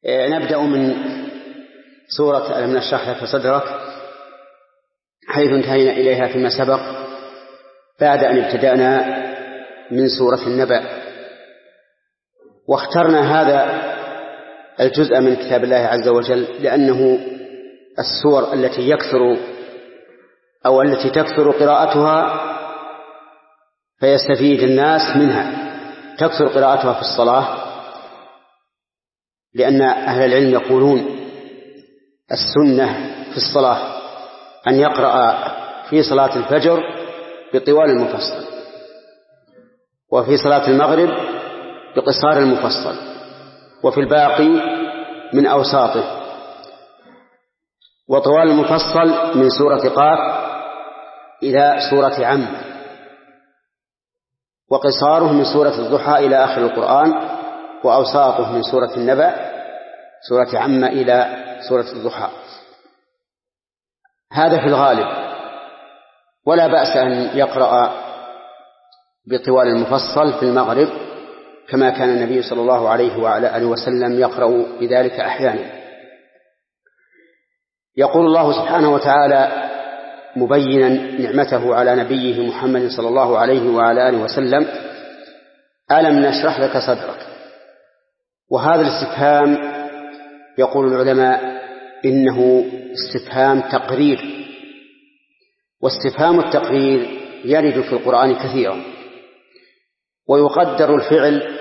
نبدأ من سورة ألم نشرح لك صدرك حيث انتهينا إليها فيما سبق بعد أن ابتدأنا من سورة النبأ. واخترنا هذا الجزء من كتاب الله عز وجل لأنه السور التي التي تكثر قراءتها فيستفيد الناس منها. تكثر قراءتها في الصلاة لأن أهل العلم يقولون السنة في الصلاة أن يقرأ في صلاة الفجر بطوال المفصل، وفي صلاة المغرب بقصار المفصل، وفي الباقي من أوساطه. وطوال المفصل من سورة قاف إلى سورة عم، وقصاره من سورة الضحى إلى آخر القرآن، وأوساطه من سورة النبأ سورة عم إلى سورة الضحى. هذا في الغالب، ولا بأس أن يقرأ بطوال المفصل في المغرب كما كان النبي صلى الله عليه وعلى آله وسلم يقرأ بذلك أحيانا. يقول الله سبحانه وتعالى مبينا نعمته على نبيه محمد صلى الله عليه وعلى آله وسلم: ألم نشرح لك صدرك. وهذا الاستفهام يقول العلماء إنه استفهام تقرير، واستفهام التقرير يرد في القرآن كثيرا، ويقدر الفعل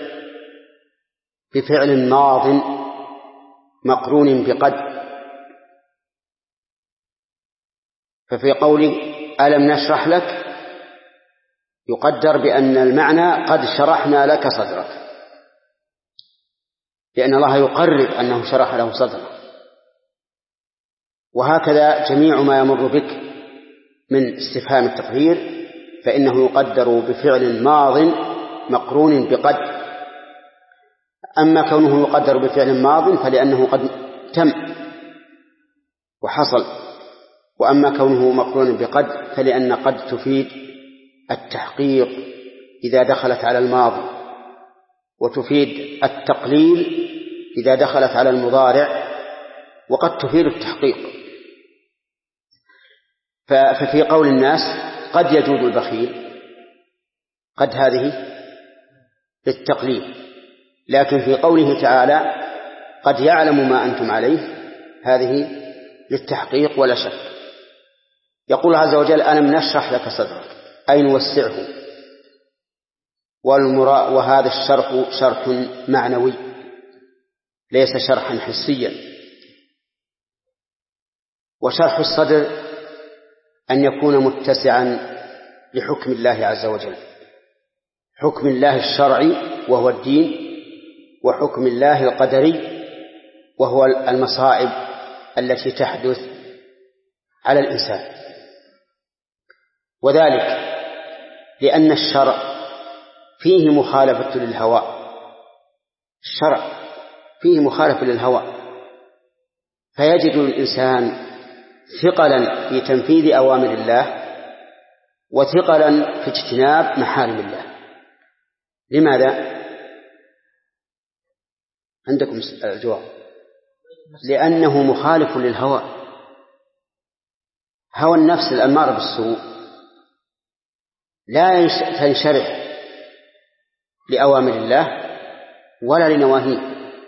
بفعل ماض مقرون بقد. ففي قوله ألم نشرح لك يقدر بأن المعنى قد شرحنا لك صدرك، لأن الله يقرر أنه شرح له صدرك. وهكذا جميع ما يمر بك من استفهام التقرير فإنه يقدر بفعل ماض مقرون بقد. أما كونه يقدر بفعل ماض فلأنه قد تم وحصل، وأما كونه مقرون بقد فلأن قد تفيد التحقيق إذا دخلت على الماضي، وتفيد التقليل إذا دخلت على المضارع، وقد تفيد التحقيق. ففي قول الناس قد يجود البخيل، قد هذه للتقليل، لكن في قوله تعالى قد يعلم ما أنتم عليه هذه للتحقيق ولا شك. يقول عز وجل: ألم نشرح لك صدرك، أي نوسعه. وهذا الشرح شرح معنوي ليس شرحا حسيا. وشرح الصدر أن يكون متسعا لحكم الله عز وجل، حكم الله الشرعي وهو الدين، وحكم الله القدري وهو المصائب التي تحدث على الإنسان. وذلك لأن الشرع فيه مخالفة للهوى، الشرع فيه مخالفة للهوى، فيجد الإنسان ثقلا في تنفيذ أوامر الله وثقلا في اجتناب محارم الله. لماذا؟ عندكم الجواب: لأنه مخالف للهوى. هوى النفس الأمارة بالسوء لا تنشرح لأوامر الله ولا لنواهيه.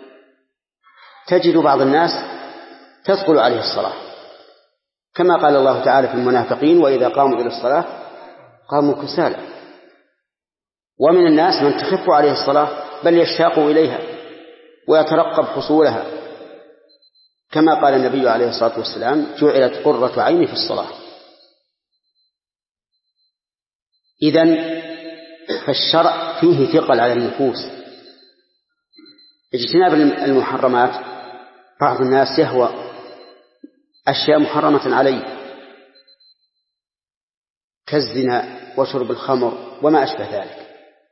تجد بعض الناس تثقل عليه الصلاة، كما قال الله تعالى في المنافقين: وإذا قاموا إلى الصلاة قاموا كسالى. ومن الناس من تخف عليه الصلاة بل يشتاق إليها ويترقب حصولها، كما قال النبي عليه الصلاة والسلام: جعلت قرة عيني في الصلاة. إذن فالشرع فيه ثقل على النفوس. اجتناب المحرمات، بعض الناس يهوى أشياء محرمة عليه كالزنا وشرب الخمر وما أشبه ذلك،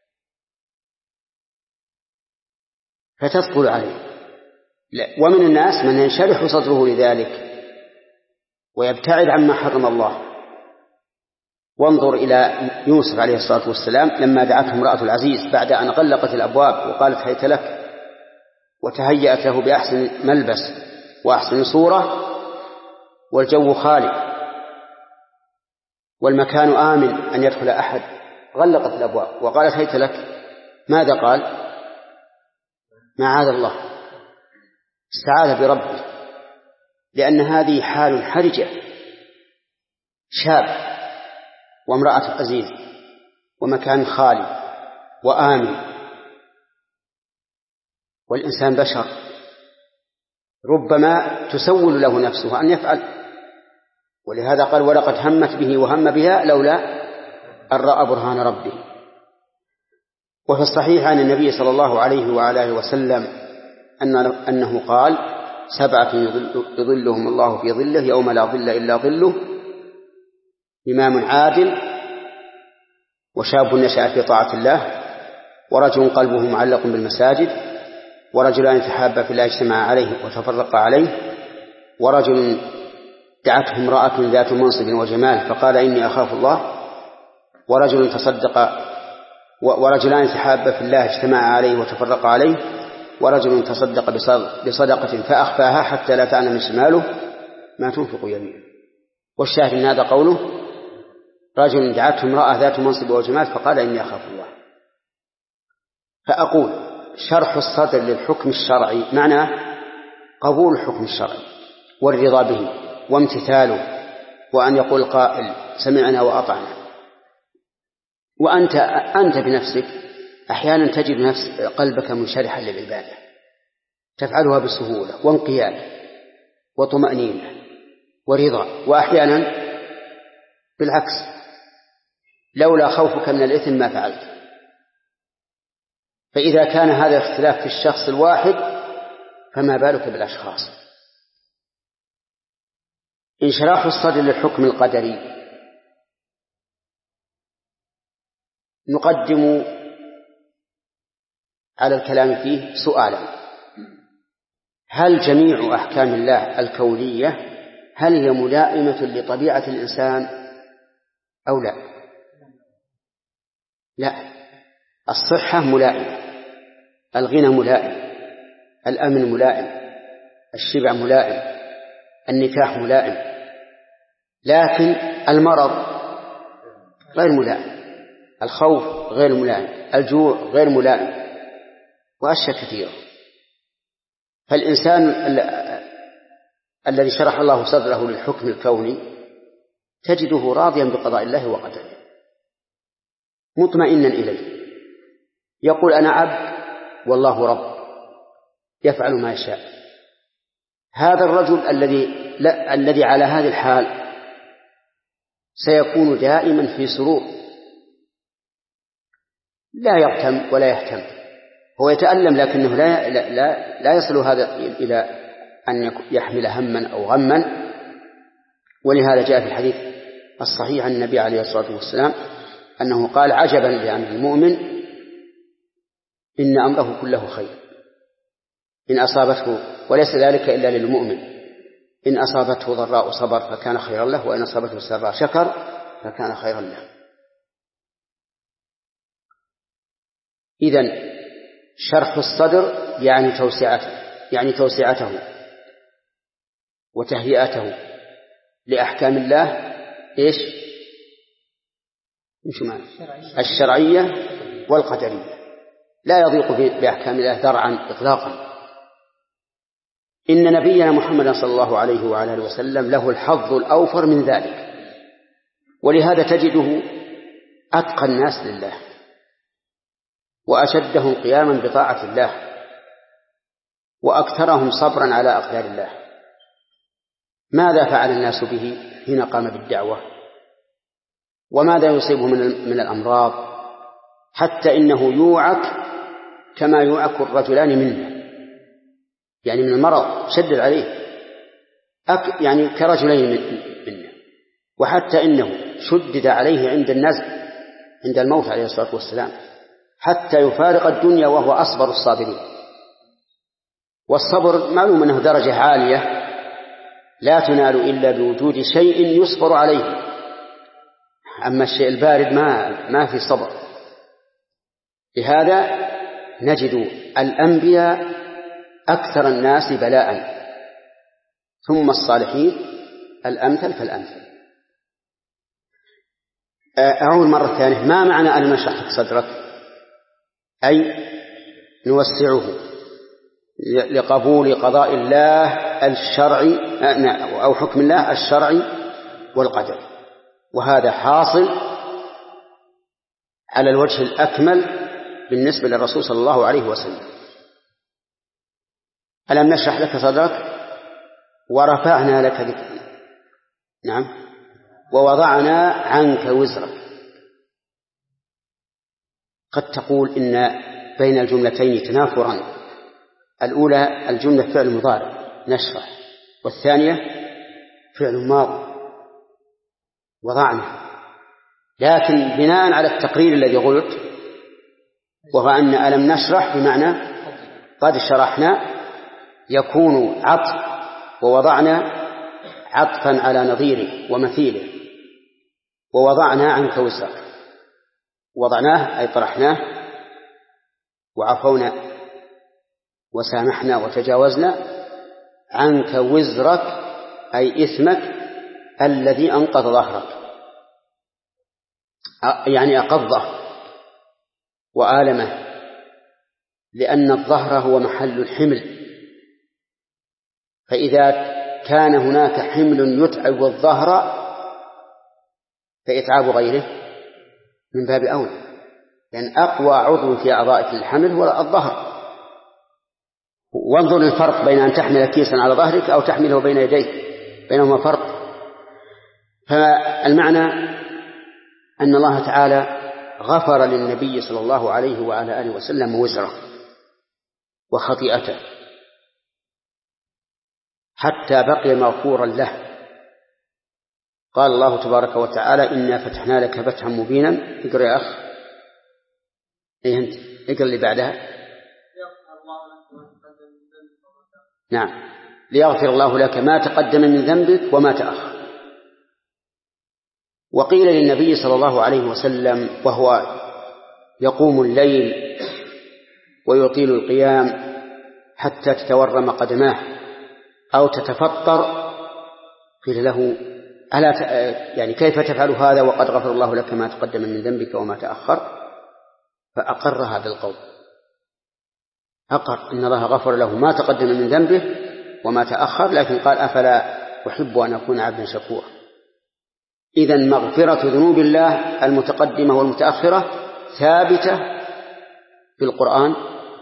فتثقل عليه. ومن الناس من ينشرح صدره لذلك ويبتعد عما حرم الله. وانظر إلى يوسف عليه الصلاة والسلام لما دعته امرأة العزيز بعد أن غلقت الأبواب وقالت: هيت لك، وتهيأت له بأحسن ملبس وأحسن صورة، والجو خالي والمكان آمن أن يدخل أحد، غلقت الأبواب وقالت هيت لك. ماذا قال؟ معاذ الله، استعاذ بربه، لأن هذه حال حرجة، شاب وامرأة عزيز ومكان خالي وآمن، والإنسان بشر ربما تسول له نفسه أن يفعل، ولهذا قال ولقد همت به وهم بها لولا أن رأى برهان ربه. وفي الصحيح عن النبي صلى الله عليه وآله وسلم أنه قال 7 يظلهم الله في ظله يوم لا ظل إلا ظله: إمام عادل، وشاب نشأ في طاعة الله، ورجل قلبه معلق بالمساجد، ورجلان تحابا في الله اجتمعا عليه وتفرقا عليه، ورجل دعته امرأة ذات منصب وجمال فقال إني أخاف الله، ورجلان تحابا في الله اجتمعا عليه وتفرقا عليه، ورجل تصدق بصدقة فأخفاها حتى لا تعلم شماله ما تنفق يمينه. والشاهد من هذا قوله: رجل دعته امرأة ذات منصب وجمال فقال إني أخاف الله. فأقول شرح الصدر للحكم الشرعي معناه قبول الحكم الشرعي والرضا به وامتثاله، وأن يقول قائل سمعنا وأطعنا. وأنت بنفسك أحيانا تجد نفس قلبك منشرحا للعبادة، تفعلها بسهولة وانقياد وطمأنينة ورضا، وأحيانا بالعكس لولا خوفك من الإثم ما فعلت. فإذا كان هذا الاختلاف في الشخص الواحد فما بالك بالأشخاص. انشراح الصدر للحكم القدري نقدم على الكلام فيه سؤالا: هل جميع أحكام الله الكونية هل هي ملائمة لطبيعة الإنسان أو لا؟ لا، الصحة ملائمة، الغنى ملائم، الأمن ملائم، الشبع ملائم، النكاح ملائم، لكن المرض غير ملائم، الخوف غير ملائم، الجوع غير ملائم، وأشياء كثيرة. فالإنسان الذي شرح الله صدره للحكم الكوني تجده راضيا بقضاء الله وقدره مطمئنا إليه، يقول أنا عبد والله رب يفعل ما يشاء. هذا الرجل الذي على هذه الحال سيكون دائما في سرور، لا يغتم ولا يهتم، هو يتألم لكنه لا يصل هذا إلى أن يحمل هما أو غما. ولهذا جاء في الحديث الصحيح عن النبي عليه الصلاة والسلام أنه قال عجبا لأمر المؤمن إن أمره كله خير إن أصابته، وليس ذلك إلا للمؤمن، إن أصابته ضراء صبر فكان خيرا له، وإن أصابته سراء شكر فكان خيرا له. إذن شرح الصدر يعني توسعته وتهيئته لأحكام الله إيش معنى؟ الشرعية والقدرية، لا يضيق بأحكام الله ذرعا إطلاقا. إن نبينا محمد صلى الله عليه وعلى آله وسلم له الحظ الأوفر من ذلك، ولهذا تجده أتقى الناس لله وأشدهم قياما بطاعة الله وأكثرهم صبرا على أقدار الله. ماذا فعل الناس به حين قام بالدعوة؟ وماذا يصيبه من الأمراض؟ حتى إنه يوعك كما يوعك الرجلان منه، يعني من المرض شدد عليه يعني كرجلين منه. وحتى إنه شدد عليه عند النزع عند الموت عليه الصلاة والسلام حتى يفارق الدنيا وهو أصبر الصابرين. والصبر معلوم أنه درجة عالية لا تنال إلا بوجود شيء يصبر عليه، أما الشيء البارد ما في صبر. لهذا نجد الأنبياء أكثر الناس بلاء ثم الصالحين الأمثل فالأمثل. أعود مرة ثانية، ما معنى أن نشرح لك صدرك؟ أي نوسعه لقبول قضاء الله الشرعي أو حكم الله الشرعي والقدر، وهذا حاصل على الوجه الأكمل بالنسبة للرسول صلى الله عليه وسلم. ألم نشرح لك صدرك ورفعنا لك ذكرك، نعم، ووضعنا عنك وزرك. قد تقول إن بين الجملتين تنافرا، الأولى الجملة فعل مضارع نشرح، والثانية فعل ماضي وضعنا، لكن بناء على التقرير الذي قلت وهو أن ألم نشرح بمعنى قد شرحنا يكون عطف، ووضعنا عطفا على نظيره ومثيله. ووضعنا عنك وزرك، وضعناه أي طرحناه، وعفونا وسامحنا وتجاوزنا، عنك وزرك أي إثمك الذي أنقض ظهرك، يعني أقضه وآلمه، لأن الظهر هو محل الحمل، فإذا كان هناك حمل يتعب الظهر فإتعاب غيره من باب أولى، لأن أقوى عضو في أعضاء الحمل هو الظهر. وانظر الفرق بين أن تحمل كيسا على ظهرك أو تحمله بين يديك، بينهما فرق. فالمعنى أن الله تعالى غفر للنبي صلى الله عليه وعلى آله وسلم وزره وخطيئته حتى بقي مغفورا له. قال الله تبارك وتعالى إنا فتحنا لك فتحا مبينا. اقرأ يا أخ، أنت اقرأ اللي بعدها. نعم، ليغفر الله لك ما تقدم من ذنبك وما تأخر. وقيل للنبي صلى الله عليه وسلم وهو يقوم الليل ويطيل القيام حتى تتورم قدماه أو تتفطر، قيل له يعني كيف تفعل هذا وقد غفر الله لك ما تقدم من ذنبك وما تأخر؟ فأقرها بالقول، أقر إن الله غفر له ما تقدم من ذنبه وما تأخر، لكن قال أفلا أحب أن أكون عبدا شكورا. إذن مغفرة ذنوب الله المتقدمة والمتأخرة ثابتة في القرآن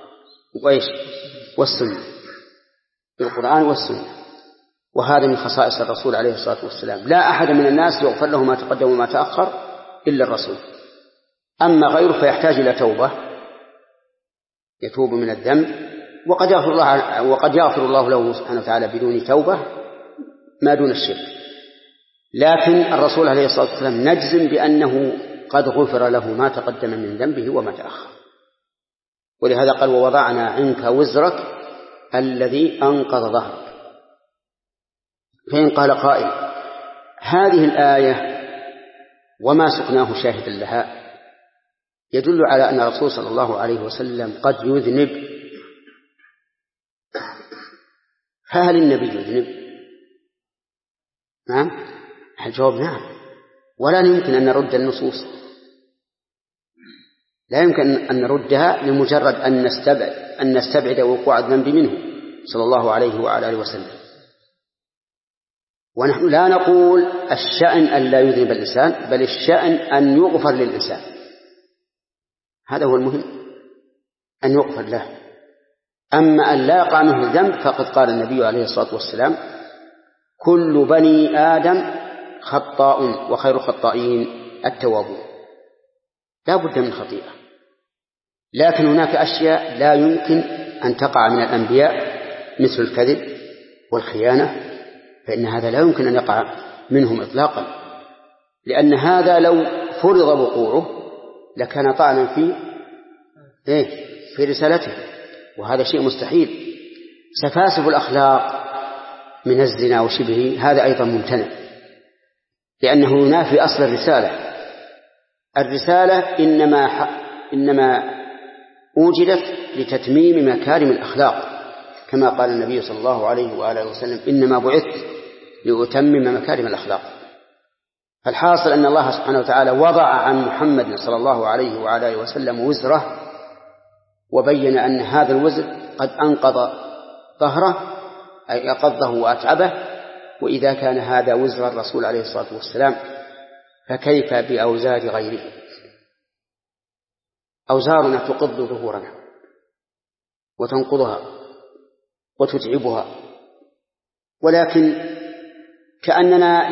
والسنة، في القرآن والسنة، وهذا من خصائص الرسول عليه الصلاة والسلام. لا أحد من الناس يغفر له ما تقدم وما تأخر إلا الرسول، أما غيره فيحتاج إلى توبة، يتوب من الذنب، وقد يغفر الله له سبحانه وتعالى بدون توبة ما دون الشرك. لكن الرسول عليه الصلاة والسلام نجزم بأنه قد غفر له ما تقدم من ذنبه وما تأخر، ولهذا قال ووضعنا عنك وزرك الذي أنقض ظهرك. فإن قال قائل هذه الآية وما سقناه شاهدا لها يدل على أن الرسول صلى الله عليه وسلم قد يذنب، فهل النبي يذنب؟ نعم، الجواب نعم، ولا يمكن أن نرد النصوص، لا يمكن أن نردها لمجرد أن نستبعد وقوع الذنب منه صلى الله عليه وعلى آله وسلم. ونحن لا نقول الشأن أن لا يذنب الإنسان، بل الشأن أن يغفر للإنسان، هذا هو المهم، أن يغفر له. أما أن لا يقع منه الذنب فقد قال النبي عليه الصلاة والسلام كل بني آدم خطاء وخير الخطائين التوابون، لا بد من خطيئة. لكن هناك أشياء لا يمكن أن تقع من الأنبياء مثل الكذب والخيانة، فإن هذا لا يمكن أن يقع منهم إطلاقا، لأن هذا لو فرض وقوعه لكان طعنا في رسالته، وهذا شيء مستحيل. سفاسف الأخلاق من الزنا وشبهه هذا أيضا ممتنع، لأنه ينافي أصل الرسالة. الرسالة إنما أوجدت لتتميم مكارم الأخلاق كما قال النبي صلى الله عليه وآله وسلم: إنما بعثت لأتمم مكارم الأخلاق. فالحاصل أن الله سبحانه وتعالى وضع عن محمد صلى الله عليه وآله وسلم وزره، وبين أن هذا الوزر قد أنقض ظهره، أي أقضه وأتعبه. وإذا كان هذا وزر الرسول عليه الصلاة والسلام فكيف بأوزار غيره؟ أوزارنا تقض ظهورنا وتنقضها وتتعبها، ولكن كأننا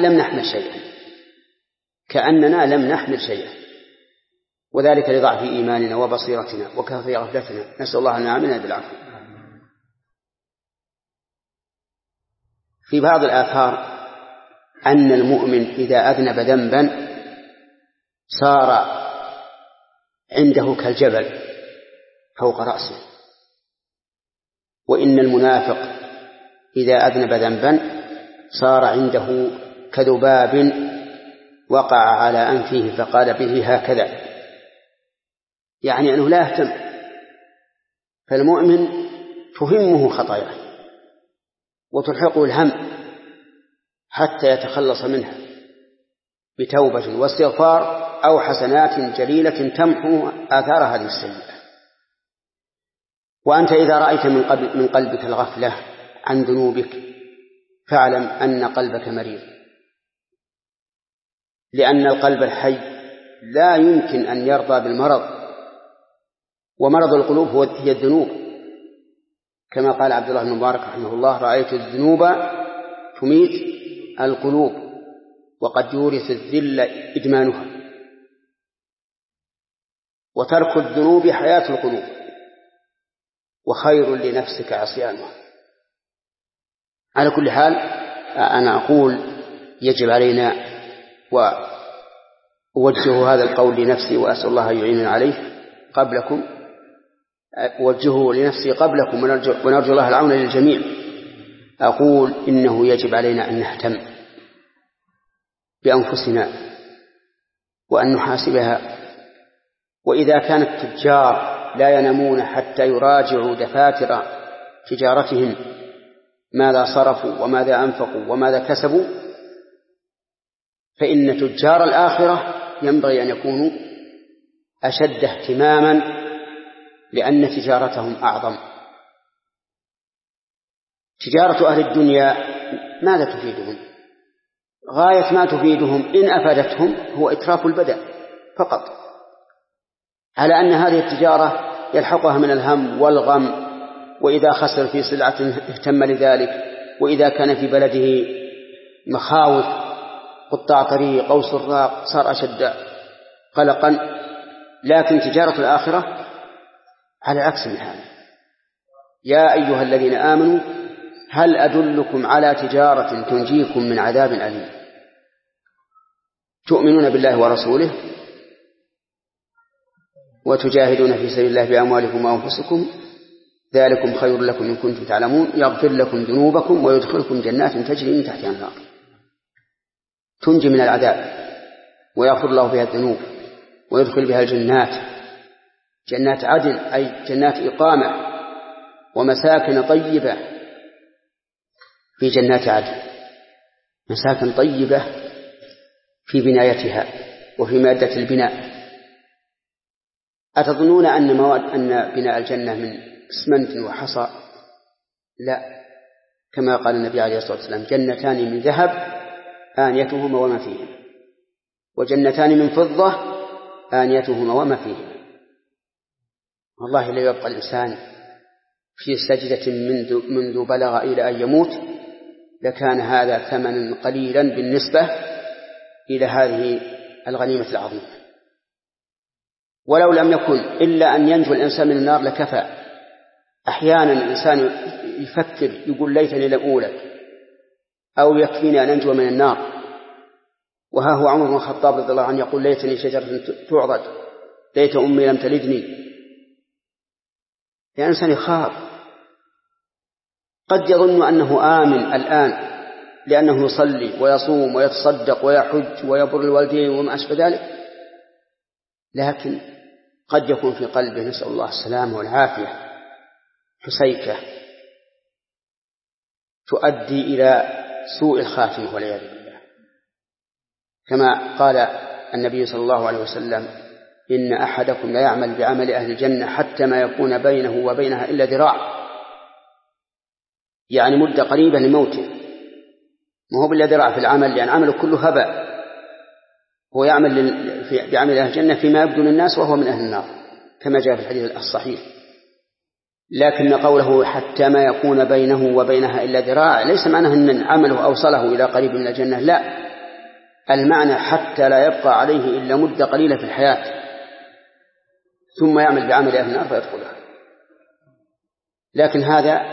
لم نحمل شيئا، وذلك لضعف إيماننا وبصيرتنا وكثرة غفلتنا. نسأل الله أن يعاملنا بالعفو. في بعض الآثار أن المؤمن إذا أذنب ذنبا صار عنده كالجبل فوق رأسه، وإن المنافق إذا أذنب ذنبا صار عنده كذباب وقع على أنفه فقال به هكذا، يعني أنه لا يهتم. فالمؤمن تهمه خطاياه وتلحقه الهم حتى يتخلص منها بتوبة واستغفار أو حسنات جليلة تمحو آثار هذه السيئة. وأنت إذا رأيت من قلبك الغفلة عن ذنوبك فاعلم أن قلبك مريض، لأن القلب الحي لا يمكن أن يرضى بالمرض، ومرض القلوب هي الذنوب، كما قال عبد الله بن مبارك رحمه الله: رأيت الذنوب تميت القلوب وقد يورث الذل إدمانها. وترك الذنوب حياة القلوب، وخير لنفسك عصيانها. على كل حال أنا أقول يجب علينا، وأوجه هذا القول لنفسي وأسأل الله أن يعيننا عليه قبلكم، أوجهه لنفسي قبلكم ونرجو الله العون للجميع. أقول إنه يجب علينا أن نهتم بأنفسنا وأن نحاسبها. وإذا كان التجار لا ينامون حتى يراجعوا دفاتر تجارتهم ماذا صرفوا وماذا أنفقوا وماذا كسبوا، فإن تجار الآخرة ينبغي أن يكونوا أشد اهتماما، لأن تجارتهم أعظم. تجارة أهل الدنيا ماذا تفيدهم؟ غاية ما تفيدهم إن أفادتهم هو إتراف البدن فقط، على أن هذه التجارة يلحقها من الهم والغم، وإذا خسر في سلعة اهتم لذلك، وإذا كان في بلده مخاوف قطاع طريق أو سراق صار أشد قلقا. لكن تجارة الآخرة على عكس من هذا. يا أيها الذين آمنوا هل أدلكم على تجارة تنجيكم من عذاب أليم تؤمنون بالله ورسوله وتجاهدون في سبيل الله بأموالكم وأنفسكم ذلكم خير لكم إن كنتم تعلمون يغفر لكم ذنوبكم ويدخلكم جنات تجري من تحتها الأنهار تنجي من العذاب ويغفر الله بها الذنوب ويدخل بها الجنات، جنات عدن أي جنات إقامة ومساكن طيبة في جنات عدن، مساكن طيبة في بنايتها وفي مادة البناء. أتظنون أن بناء الجنة من اسمنت وحصى؟ لا، كما قال النبي عليه الصلاة والسلام: جنتان من ذهب آنيتهما وما فيهما، وجنتان من فضة آنيتهما وما فيهما. والله لا يبقى الإنسان في سجدة منذ بلغ إلى أن يموت لكان هذا ثمنا قليلا بالنسبة إلى هذه الغنيمة العظيمة. ولو لم يكن إلا أن ينجو الإنسان من النار لكفى. أحيانا الإنسان يفكر يقول ليتني لم أولد، أو يكفيني أن أنجو من النار. وها هو عمر بن الخطاب رضي الله عنه يقول ليتني شجرة تعضد، ليت أمي لم تلدني. يعني الإنسان يخاف، قد يظن أنه آمن الآن لأنه يصلي ويصوم ويتصدق ويحج ويبر الوالدين وما أشبه ذلك، لكن قد يكون في قلبه، نسأل الله السلامة والعافية، حسيكة تؤدي إلى سوء الخاتمة والعياذ بالله، كما قال النبي صلى الله عليه وسلم: إن أحدكم لا يعمل بعمل أهل الجنة حتى ما يكون بينه وبينها إلا ذراع، يعني مدة قريبة لموته، ما هو بالله ذراع في العمل، لأن عمله كله هباء، هو يعمل بعمل أهل الجنة فيما يبدو للناس وهو من أهل النار كما جاء في الحديث الصحيح. لكن قوله حتى ما يكون بينه وبينها إلا ذراع ليس معناه أن عمله أوصله إلى قريب من الجنة، لا، المعنى حتى لا يبقى عليه إلا مدة قليلة في الحياة ثم يعمل بعمل أهل النار فيدخلها. لكن هذا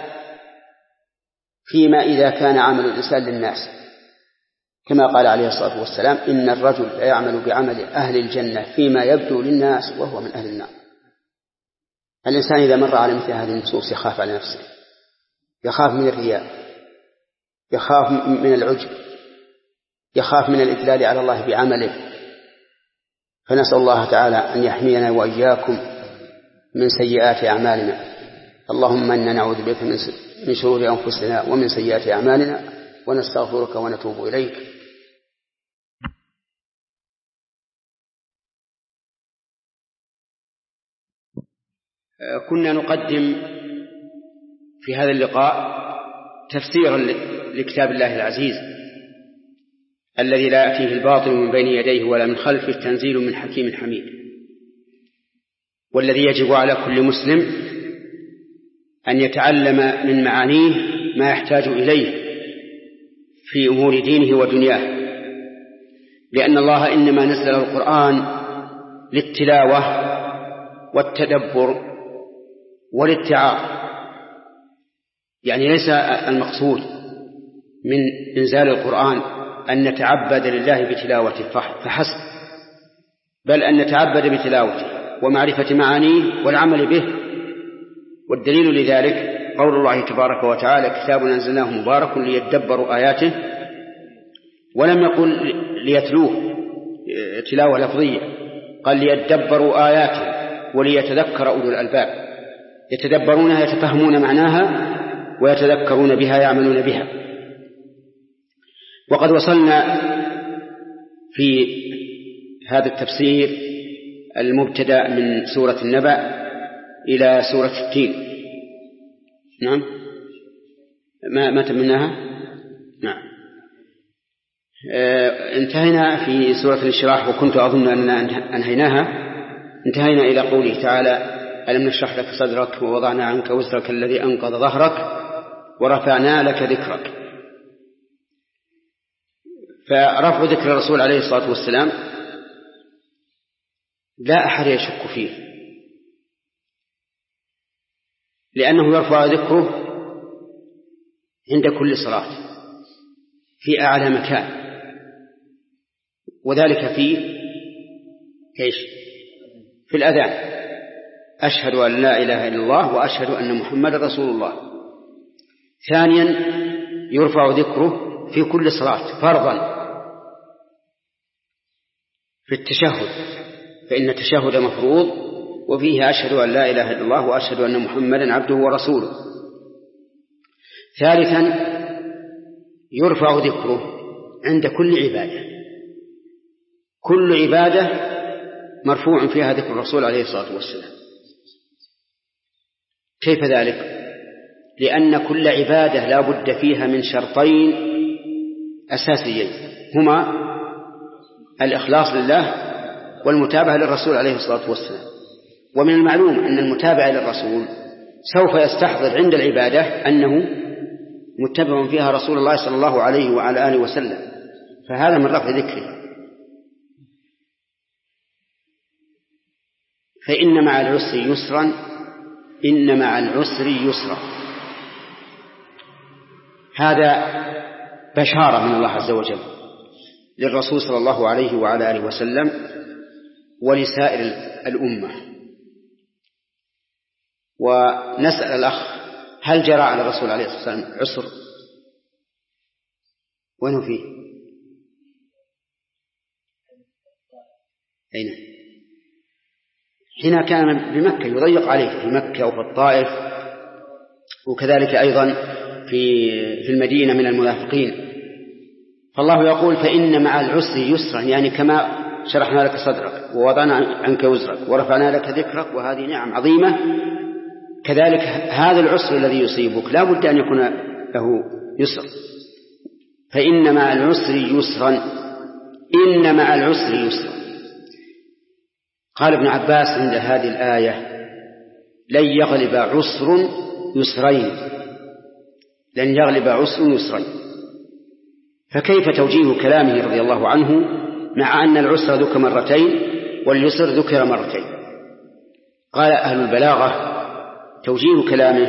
فيما إذا كان عمل الإنسان للناس، كما قال عليه الصلاة والسلام: إن الرجل لا يعمل بعمل أهل الجنة فيما يبدو للناس وهو من أهل النار. الإنسان إذا مر على مثل هذه النصوص يخاف على نفسه، يخاف من الرياء، يخاف من العجب، يخاف من الإدلال على الله بعمله. فنسأل الله تعالى أن يحمينا وإياكم من سيئات أعمالنا. اللهم إنا نعوذ بك من شرور أنفسنا ومن سيئات أعمالنا، ونستغفرك ونتوب إليك. كنا نقدم في هذا اللقاء تفسيرا لكتاب الله العزيز الذي لا يأتيه الباطل من بين يديه ولا من خلفه، تنزيل من حكيم حميد، والذي يجب على كل مسلم أن يتعلم من معانيه ما يحتاج إليه في أمور دينه ودنياه، لأن الله إنما نزل القرآن للتلاوة والتدبر والاتعاظ، يعني ليس المقصود من إنزال القرآن أن نتعبد لله بتلاوته فحسب، بل أن نتعبد بتلاوته ومعرفة معانيه والعمل به. والدليل لذلك قول الله تبارك وتعالى: كتاب أنزلناه مبارك ليدبروا آياته، ولم يقل ليتلوه تلاوة لفظية، قال ليدبروا آياته وليتذكر أولو الألباب، يتدبرونها يتفهمون معناها ويتذكرون بها يعملون بها. وقد وصلنا في هذا التفسير المبتدأ من سورة النبأ إلى سورة التين. نعم، ما تمناها. نعم، انتهينا في سورة الانشراح، وكنت أظن أننا أنهيناها. انتهينا إلى قوله تعالى: ألم نشرح لك صدرك ووضعنا عنك وزرك الذي أنقض ظهرك ورفعنا لك ذكرك. فرفع ذكر الرسول عليه الصلاة والسلام لا أحد يشك فيه، لأنه يرفع ذكره عند كل صلاة في أعلى مكان، وذلك في الأذان: أشهد أن لا إله إلا الله وأشهد أن محمد رسول الله. ثانيا يرفع ذكره في كل صلاة فرضا في التشهد، فإن التشهد مفروض وفيه أشهد أن لا إله إلا الله وأشهد أن محمدا عبده ورسوله. ثالثا يرفع ذكره عند كل عبادة، كل عبادة مرفوع فيها ذكر الرسول عليه الصلاة والسلام. كيف ذلك؟ لأن كل عبادة لا بد فيها من شرطين أساسيين، هما الإخلاص لله والمتابعة للرسول عليه الصلاة والسلام. ومن المعلوم أن المتابع للرسول سوف يستحضر عند العبادة أنه متبع فيها رسول الله صلى الله عليه وعلى آله وسلم، فهذا من رفع ذكره. فإن مع العسر يسرا، إن مع العسر يسرا. هذا بشارة من الله عز وجل للرسول صلى الله عليه وعلى آله وسلم ولسائر الأمة. ونسأل الأخ: هل جرى على الرسول عليه الصلاة والسلام عسر؟ وين فيه؟ أين؟ حين كان بمكة يضيق عليه في مكة وفي الطائف، وكذلك أيضا في المدينة من المنافقين. فالله يقول فإن مع العسر يسرا، يعني كما شرحنا لك صدرك ووضعنا عنك وزرك ورفعنا لك ذكرك، وهذه نعم عظيمة، كذلك هذا العسر الذي يصيبك لا بد أن يكون له يسر. فإن مع العسر يسرا، إن مع العسر يسرا. قال ابن عباس عند هذه الآية لن يغلب عسر يسرين، لن يغلب عسر يسرين. فكيف توجيه كلامه رضي الله عنه مع أن العسر ذكر مرتين واليسر ذكر مرتين؟ قال أهل البلاغة توجيه كلامه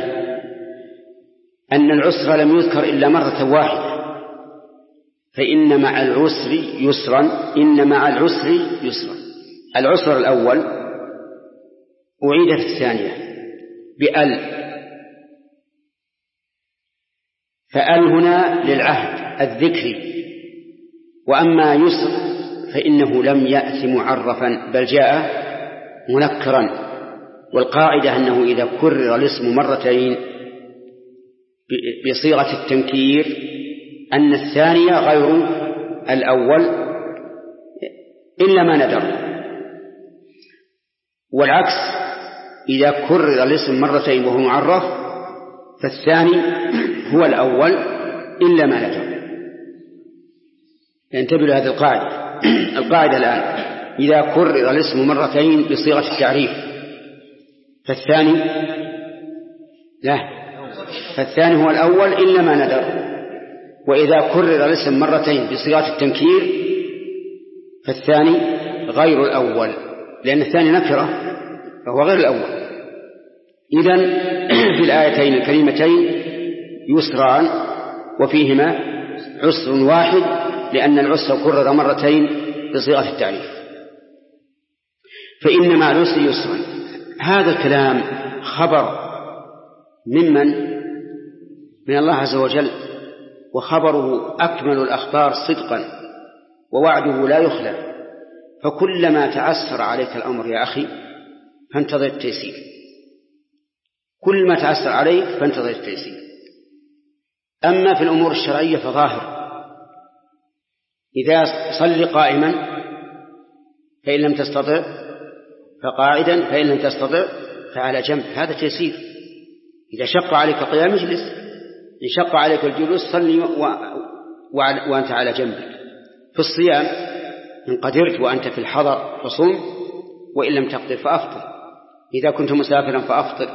أن العسر لم يذكر إلا مرة واحدة، فإن مع العسر يسرا، إن مع العسر يسرا. العسر الأول أعيد في الثانية بأل، فأل هنا للعهد الذكري. وأما يسر فإنه لم يأت معرفا بل جاء منكرا، والقاعدة أنه إذا كرر الاسم مرتين بصيغة التنكير أن الثانية غير الأول إلا ما ندر، والعكس إذا كرر الاسم مرتين وهو معرف فالثاني هو الأول إلا ما ندر. ينتبه لهذه القاعدة. القاعدة الآن إذا كرر الاسم مرتين بصيغة التعريف فالثاني فالثاني هو الأول إلا ما ندر، وإذا كرر الاسم مرتين بصيغة التنكير فالثاني غير الأول، لأن الثاني نكرة فهو غير الأول. إذن في الآيتين الكريمتين يسران وفيهما عسر واحد، لأن العسر كرر مرتين بصيغة التعريف. فإن مع العسر يسرا، هذا الكلام خبر من الله عز وجل، وخبره أكمل الأخبار صدقا ووعده لا يخلف. فكلما تعسر عليك الأمر يا أخي فانتظر التيسير، كل ما تعسر عليك فانتظر التيسير. أما في الأمور الشرعية فظاهر، إذا صل قائما فإن لم تستطع فقاعدا، فإن لم تستطع فعلى جنب، هذا تيسير. إذا شق عليك القيام اجلس، إن شق عليك الجلوس صلي وأنت على جنبك. في الصيام إن قدرت وأنت في الحضر فصم، وإن لم تقدر فأفطر، إذا كنت مسافرا فأفطر.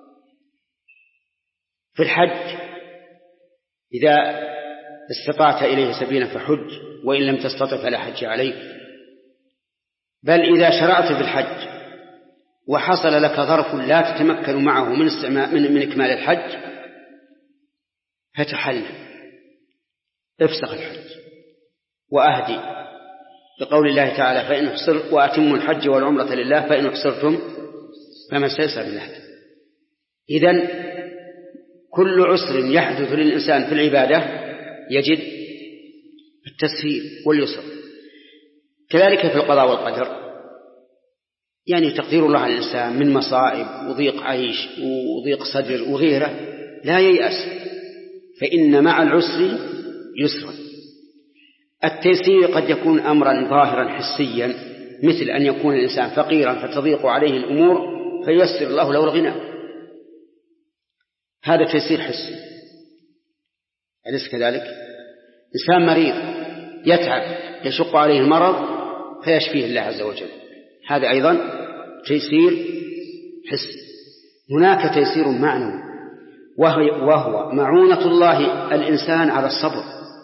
في الحج إذا استطعت إليه سبيلا فحج، وإن لم تستطع فلا حج عليك. بل إذا شرعت في الحج وحصل لك ظرف لا تتمكن معه من إكمال الحج فتحل، افسخ الحج وأهدي، بقول الله تعالى فإن أحصر وأتموا الحج والعمرة لله فإن أحصرتم فما استيسر من الهدي. إذن كل عسر يحدث للإنسان في العبادة يجد التسهيل واليسر. كذلك في القضاء والقدر، يعني تقدير الله على الإنسان من مصائب وضيق عيش وضيق صدر وغيره لا ييأس، فإن مع العسر يسرا. التيسير قد يكون أمرا ظاهرا حسيا، مثل أن يكون الإنسان فقيرا فتضيق عليه الأمور فييسر الله له الغنى، هذا تيسير حسي. أليس كذلك؟ إنسان مريض يتعب يشق عليه المرض فيشفيه الله عز وجل، هذا أيضا تيسير حسي. هناك تيسير معنوي وهو معونة الله الإنسان على الصبر،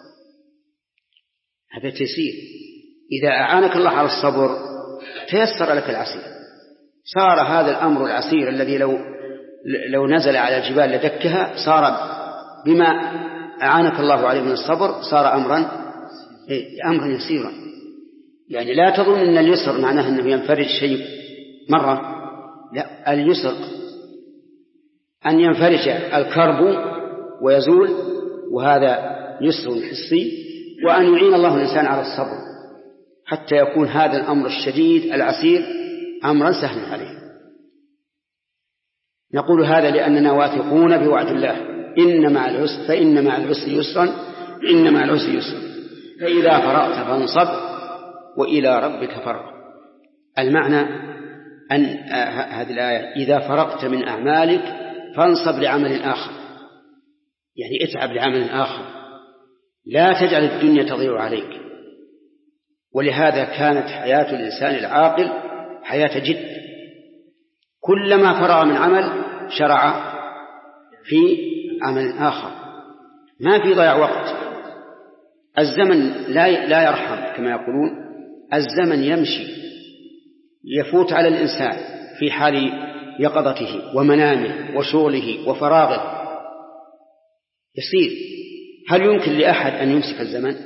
هذا تيسير. إذا أعانك الله على الصبر تيسر لك العسير، صار هذا الأمر العسير الذي لو نزل على الجبال لدكها، صار بما أعانك الله عليه من الصبر صار أمرا يسيرا. يعني لا تظن أن اليسر معناه أنه ينفرج شيء مرة، لا، اليسر أن ينفرج الكرب ويزول، وهذا يسر حسي، وأن يعين الله الإنسان على الصبر حتى يكون هذا الأمر الشديد العسير أمرا سهلا عليه. نقول هذا لأننا واثقون بوعد الله فإن مع العسر يسرا إن مع العسر يسرا فإذا فرغت فانصب وإلى ربك فارغب. المعنى أن هذه الآية إذا فرغت من أعمالك فانصب لعمل آخر، يعني اتعب لعمل آخر، لا تجعل الدنيا تضيع عليك. ولهذا كانت حياة الإنسان العاقل حياة جد، كلما فرغ من عمل شرع في عمل آخر، ما في ضياع وقت. الزمن لا يرحم كما يقولون، الزمن يمشي يفوت على الإنسان في حال يقظته ومنامه وشغله وفراغه يسير. هل يمكن لأحد أن يمسك الزمن؟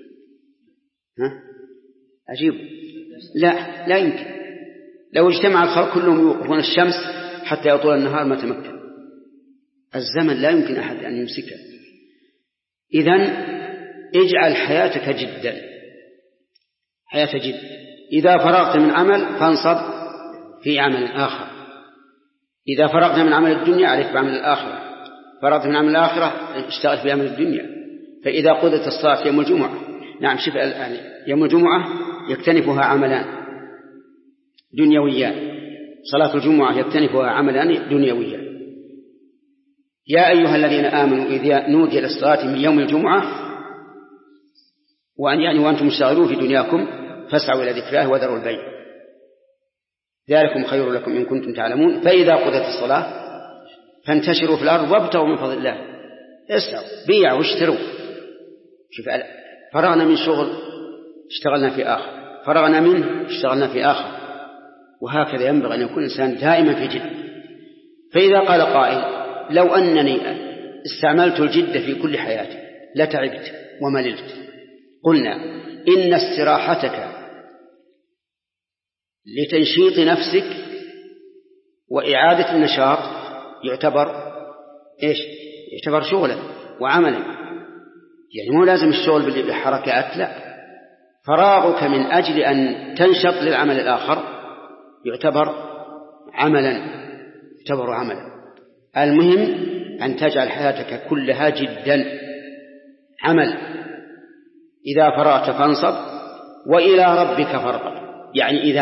عجيب، لا يمكن. لو اجتمع الخلق كلهم يوقفون الشمس حتى يطول النهار ما تمكن. الزمن لا يمكن أحد أن يمسكه. إذن اجعل حياتك جدا، حياة جد. إذا فرغت من عمل فانصب في عمل آخر. إذا فرغت من عمل الدنيا عليك بعمل الآخرة، فرغت من عمل الآخرة اشتغل في عمل الدنيا. فإذا قضت الصلاة يوم الجمعة، نعم شوف الآن يوم الجمعة يكتنفها عملان دنيويان، صلاة الجمعة يكتنفها عملان دنيويان. يا أيها الذين آمنوا إذا نودي للصلاة من يوم الجمعة وأنتم مشتغلون في دنياكم فاسعوا إلى ذكر الله وذروا البيع ذلكم خير لكم إن كنتم تعلمون. فإذا قضت الصلاة فانتشروا في الأرض وابتغوا من فضل الله. اسعوا بيعوا واشتروا. شوف فرغنا من شغل اشتغلنا في آخر، فرغنا منه اشتغلنا في آخر، وهكذا ينبغي أن يكون الإنسان دائما في جد. فإذا قال قائل لو أنني استعملت الجد في كل حياتي لتعبت ومللت، قلنا إن استراحتك لتنشيط نفسك وإعادة النشاط يعتبر شغلا وعملا، يعني مو لازم الشغل بالحركات، لا، فراغك من أجل أن تنشط للعمل الآخر يعتبر عملا. المهم أن تجعل حياتك كلها جدا عمل. إذا فرغت فانصب وإلى ربك فارغب، يعني إذا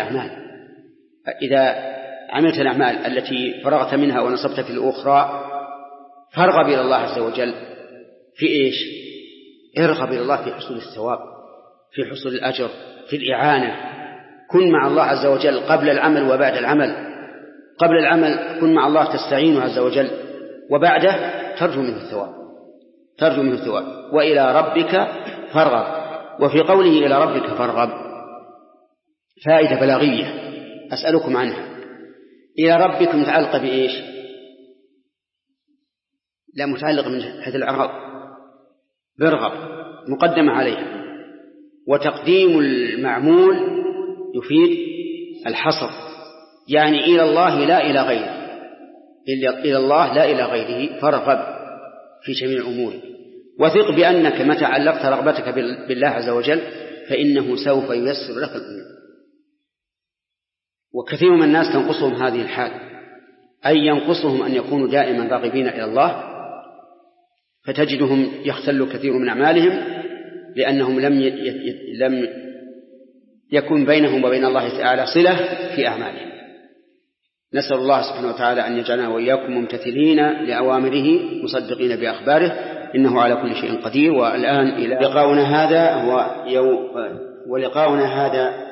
عملت الأعمال التي فرغت منها ونصبت في الأخرى فارغب إلى الله عز وجل في إيش؟ ارغب إلى الله في حصول الثواب، في حصول الأجر، في الإعانة. كن مع الله عز وجل قبل العمل وبعد العمل. قبل العمل كن مع الله تستعينه عز وجل، وبعده ترجو منه الثواب. وإلى ربك فارغب. وفي قوله إلى ربك فارغب فائدة بلاغية أسألكم عنها. إلى ربك متعلقة بإيش؟ لا، متعلقة من حيث الإعراب برغب مقدمة عليها، وتقديم المعمول يفيد الحصر، يعني إلى الله لا إلى غيره، إلى الله لا إلى غيره فارغب في جميع أمورك. وثق بأنك متى علقت رغبتك بالله عز وجل فإنه سوف ييسر لك الأمور. وكثير من الناس تنقصهم هذه الحال، أي ينقصهم أن يكونوا دائما راغبين إلى الله، فتجدهم يختل كثير من أعمالهم لأنهم لم يكن بينهم وبين الله تعالى صلة في أعمالهم. نسأل الله سبحانه وتعالى أن يجعلنا وإياكم ممتثلين لأوامره مصدقين بأخباره، إنه على كل شيء قدير. والآن إلى لقاؤنا هذا